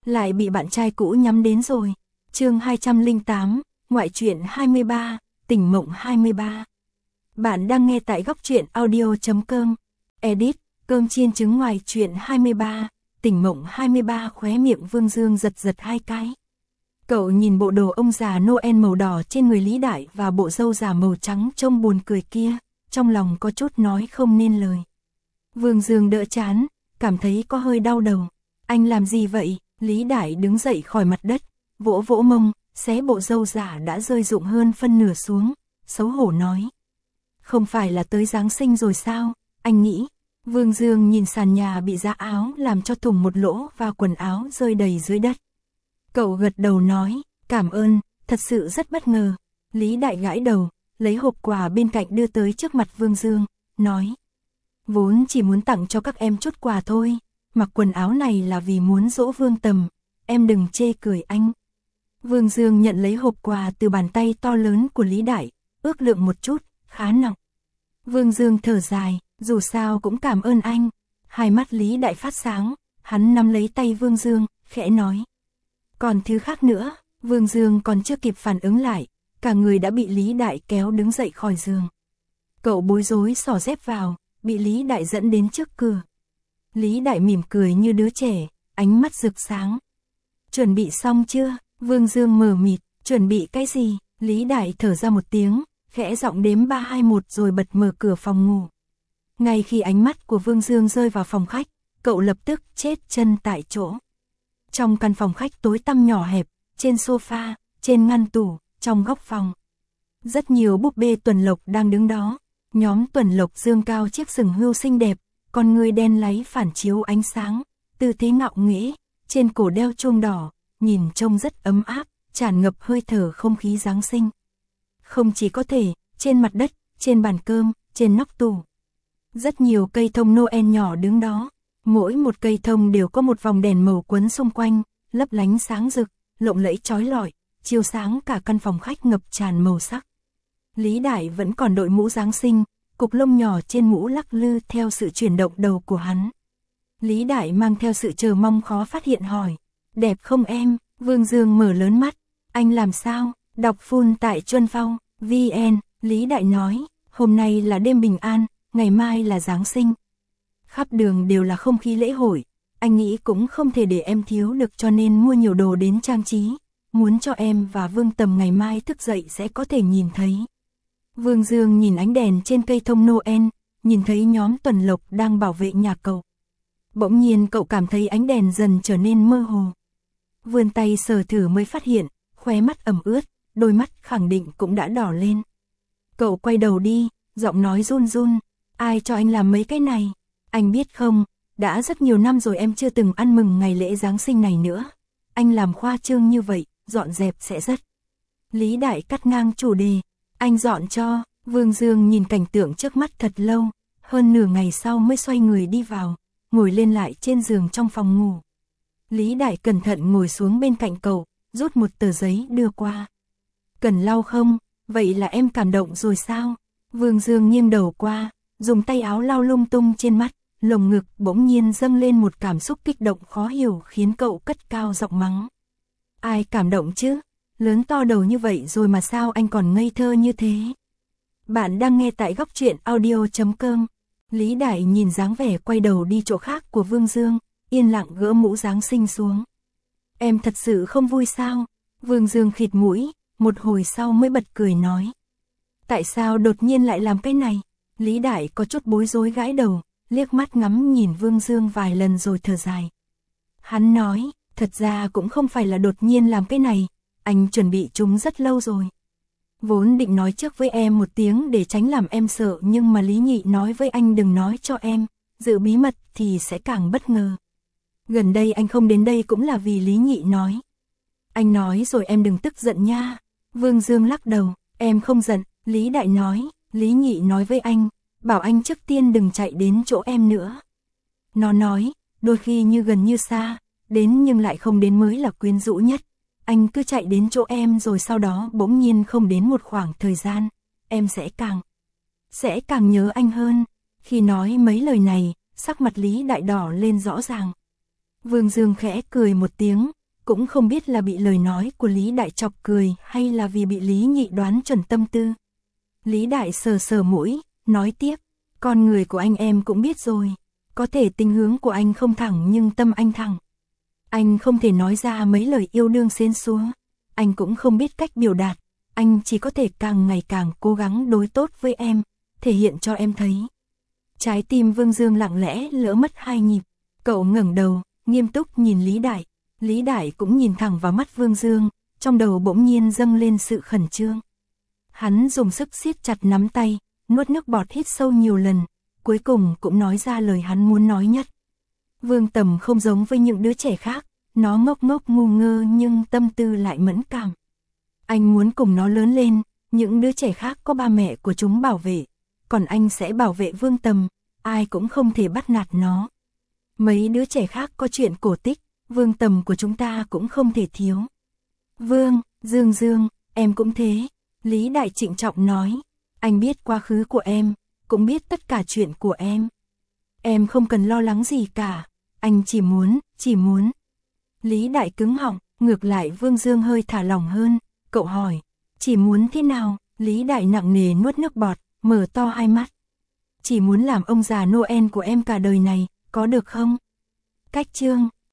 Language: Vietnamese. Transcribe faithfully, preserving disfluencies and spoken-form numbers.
lại bị bạn trai cũ nhắm đến rồi. Chương hai trăm lẻ tám, ngoại truyện hai mươi ba, tỉnh mộng hai mươi ba. Bạn đang nghe tại góc truyện audio chấm com. Edit, cơm chiên trứng ngoài truyện hai mươi ba, tỉnh mộng hai mươi ba. Khóe miệng Vương Dương giật giật hai cái. Cậu nhìn bộ đồ ông già Noel màu đỏ trên người Lý Đại và bộ râu giả màu trắng trông buồn cười kia, trong lòng có chút nói không nên lời. Vương Dương đỡ chán, cảm thấy có hơi đau đầu. Anh làm gì vậy? Lý Đại đứng dậy khỏi mặt đất, vỗ vỗ mông, xé bộ râu giả đã rơi rụng hơn phân nửa xuống, xấu hổ nói. Không phải là tới Giáng sinh rồi sao? Anh nghĩ. Vương Dương nhìn sàn nhà bị giá áo làm cho thủng một lỗ và quần áo rơi đầy dưới đất. Cậu gật đầu nói, cảm ơn, thật sự rất bất ngờ. Lý Đại gãi đầu, lấy hộp quà bên cạnh đưa tới trước mặt Vương Dương, nói. Vốn chỉ muốn tặng cho các em chút quà thôi, mặc quần áo này là vì muốn dỗ Vương Tầm, em đừng chê cười anh. Vương Dương nhận lấy hộp quà từ bàn tay to lớn của Lý Đại, ước lượng một chút, khá nặng. Vương Dương thở dài, dù sao cũng cảm ơn anh. Hai mắt Lý Đại phát sáng, hắn nắm lấy tay Vương Dương, khẽ nói. Còn thứ khác nữa, Vương Dương còn chưa kịp phản ứng lại, cả người đã bị Lý Đại kéo đứng dậy khỏi giường. Cậu bối rối xỏ dép vào, bị Lý Đại dẫn đến trước cửa. Lý Đại mỉm cười như đứa trẻ, ánh mắt rực sáng. Chuẩn bị xong chưa? Vương Dương mờ mịt, chuẩn bị cái gì? Lý Đại thở ra một tiếng, khẽ giọng đếm ba hai một rồi bật mở cửa phòng ngủ. Ngay khi ánh mắt của Vương Dương rơi vào phòng khách, cậu lập tức chết chân tại chỗ. Trong căn phòng khách tối tăm nhỏ hẹp, trên sofa, trên ngăn tủ, trong góc phòng. Rất nhiều búp bê tuần lộc đang đứng đó. Nhóm tuần lộc dương cao chiếc sừng hươu xinh đẹp, con người đen láy phản chiếu ánh sáng, tư thế ngạo nghễ, trên cổ đeo chuông đỏ, nhìn trông rất ấm áp, tràn ngập hơi thở không khí Giáng sinh. Không chỉ có thể, trên mặt đất, trên bàn cơm, trên nóc tủ. Rất nhiều cây thông Noel nhỏ đứng đó, mỗi một cây thông đều có một vòng đèn màu quấn xung quanh, lấp lánh sáng rực, lộng lẫy chói lọi, chiếu sáng cả căn phòng khách ngập tràn màu sắc. Lý Đại vẫn còn đội mũ Giáng sinh, cục lông nhỏ trên mũ lắc lư theo sự chuyển động đầu của hắn. Lý Đại mang theo sự chờ mong khó phát hiện hỏi, đẹp không em? Vương Dương mở lớn mắt, anh làm sao? Đọc full tại Chuân Phong, vê en, Lý Đại nói, hôm nay là đêm bình an, ngày mai là Giáng sinh. Khắp đường đều là không khí lễ hội, anh nghĩ cũng không thể để em thiếu được cho nên mua nhiều đồ đến trang trí, muốn cho em và Vương Tầm ngày mai thức dậy sẽ có thể nhìn thấy. Vương Dương nhìn ánh đèn trên cây thông Noel, nhìn thấy nhóm tuần lộc đang bảo vệ nhà cậu. Bỗng nhiên cậu cảm thấy ánh đèn dần trở nên mơ hồ. Vươn tay sờ thử mới phát hiện, khóe mắt ẩm ướt, đôi mắt khẳng định cũng đã đỏ lên. Cậu quay đầu đi, giọng nói run run, ai cho anh làm mấy cái này? Anh biết không, đã rất nhiều năm rồi em chưa từng ăn mừng ngày lễ Giáng sinh này nữa. Anh làm khoa trương như vậy, dọn dẹp sẽ rất. Lý Đại cắt ngang chủ đề. Anh dọn cho. Vương Dương nhìn cảnh tượng trước mắt thật lâu, hơn nửa ngày sau mới xoay người đi vào, ngồi lên lại trên giường trong phòng ngủ. Lý Đại cẩn thận ngồi xuống bên cạnh cậu, rút một tờ giấy đưa qua. Cần lau không? Vậy là em cảm động rồi sao? Vương Dương nghiêng đầu qua, dùng tay áo lau lung tung trên mắt, lồng ngực bỗng nhiên dâng lên một cảm xúc kích động khó hiểu khiến cậu cất cao giọng mắng. Ai cảm động chứ? Lớn to đầu như vậy rồi mà sao anh còn ngây thơ như thế? Bạn đang nghe tại góc truyện audio chấm com. Lý Đại nhìn dáng vẻ quay đầu đi chỗ khác của Vương Dương, yên lặng gỡ mũ Giáng sinh xuống. Em thật sự không vui sao? Vương Dương khịt mũi, một hồi sau mới bật cười nói. Tại sao đột nhiên lại làm cái này? Lý Đại có chút bối rối gãi đầu, liếc mắt ngắm nhìn Vương Dương vài lần rồi thở dài. Hắn nói, thật ra cũng không phải là đột nhiên làm cái này, anh chuẩn bị chúng rất lâu rồi. Vốn định nói trước với em một tiếng để tránh làm em sợ nhưng mà Lý Nhị nói với anh đừng nói cho em, giữ bí mật thì sẽ càng bất ngờ. Gần đây anh không đến đây cũng là vì Lý Nhị nói. Anh nói rồi em đừng tức giận nha. Vương Dương lắc đầu, em không giận. Lý Đại nói, Lý Nhị nói với anh, bảo anh trước tiên đừng chạy đến chỗ em nữa. Nó nói, đôi khi như gần như xa, đến nhưng lại không đến mới là quyến rũ nhất. Anh cứ chạy đến chỗ em rồi sau đó bỗng nhiên không đến một khoảng thời gian, em sẽ càng, sẽ càng nhớ anh hơn. Khi nói mấy lời này, sắc mặt Lý Đại đỏ lên rõ ràng. Vương Dương khẽ cười một tiếng, cũng không biết là bị lời nói của Lý Đại chọc cười hay là vì bị Lý Nhị đoán chuẩn tâm tư. Lý Đại sờ sờ mũi, nói tiếp, con người của anh em cũng biết rồi, có thể tình hướng của anh không thẳng nhưng tâm anh thẳng. Anh không thể nói ra mấy lời yêu đương xến xúa, anh cũng không biết cách biểu đạt, anh chỉ có thể càng ngày càng cố gắng đối tốt với em, thể hiện cho em thấy. Trái tim Vương Dương lặng lẽ lỡ mất hai nhịp, cậu ngẩng đầu, nghiêm túc nhìn Lý Đại. Lý Đại cũng nhìn thẳng vào mắt Vương Dương, trong đầu bỗng nhiên dâng lên sự khẩn trương. Hắn dùng sức siết chặt nắm tay, nuốt nước bọt hít sâu nhiều lần, cuối cùng cũng nói ra lời hắn muốn nói nhất. Vương Tầm không giống với những đứa trẻ khác, nó ngốc ngốc ngu ngơ nhưng tâm tư lại mẫn cảm. Anh muốn cùng nó lớn lên, những đứa trẻ khác có ba mẹ của chúng bảo vệ, còn anh sẽ bảo vệ Vương Tầm, ai cũng không thể bắt nạt nó. Mấy đứa trẻ khác có chuyện cổ tích, Vương Tầm của chúng ta cũng không thể thiếu. Vương, Dương Dương, em cũng thế. Lý Đại trịnh trọng nói, anh biết quá khứ của em, cũng biết tất cả chuyện của em. Em không cần lo lắng gì cả, anh chỉ muốn, chỉ muốn. Lý Đại cứng họng, ngược lại Vương Dương hơi thả lỏng hơn, cậu hỏi, chỉ muốn thế nào? Lý Đại nặng nề nuốt nước bọt, mở to hai mắt. Chỉ muốn làm ông già Noel của em cả đời này, có được không? Cách chương